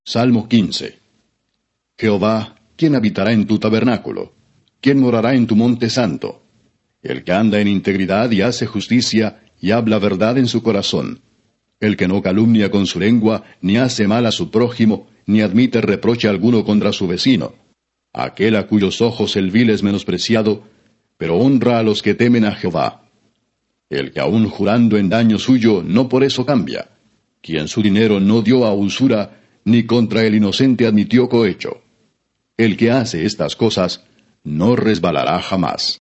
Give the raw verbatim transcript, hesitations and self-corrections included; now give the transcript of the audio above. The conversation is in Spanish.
Salmo quince. Jehová, ¿quién habitará en tu tabernáculo? ¿Quién morará en tu monte santo? El que anda en integridad y hace justicia, y habla verdad en su corazón. El que no calumnia con su lengua, ni hace mal a su prójimo, ni admite reproche alguno contra su vecino. Aquel a cuyos ojos el vil es menospreciado, pero honra a los que temen a Jehová. El que aun jurando en daño suyo, no por eso cambia. Quien su dinero no dio a usura, ni contra el inocente admitió cohecho. El que hace estas cosas, no resbalará jamás.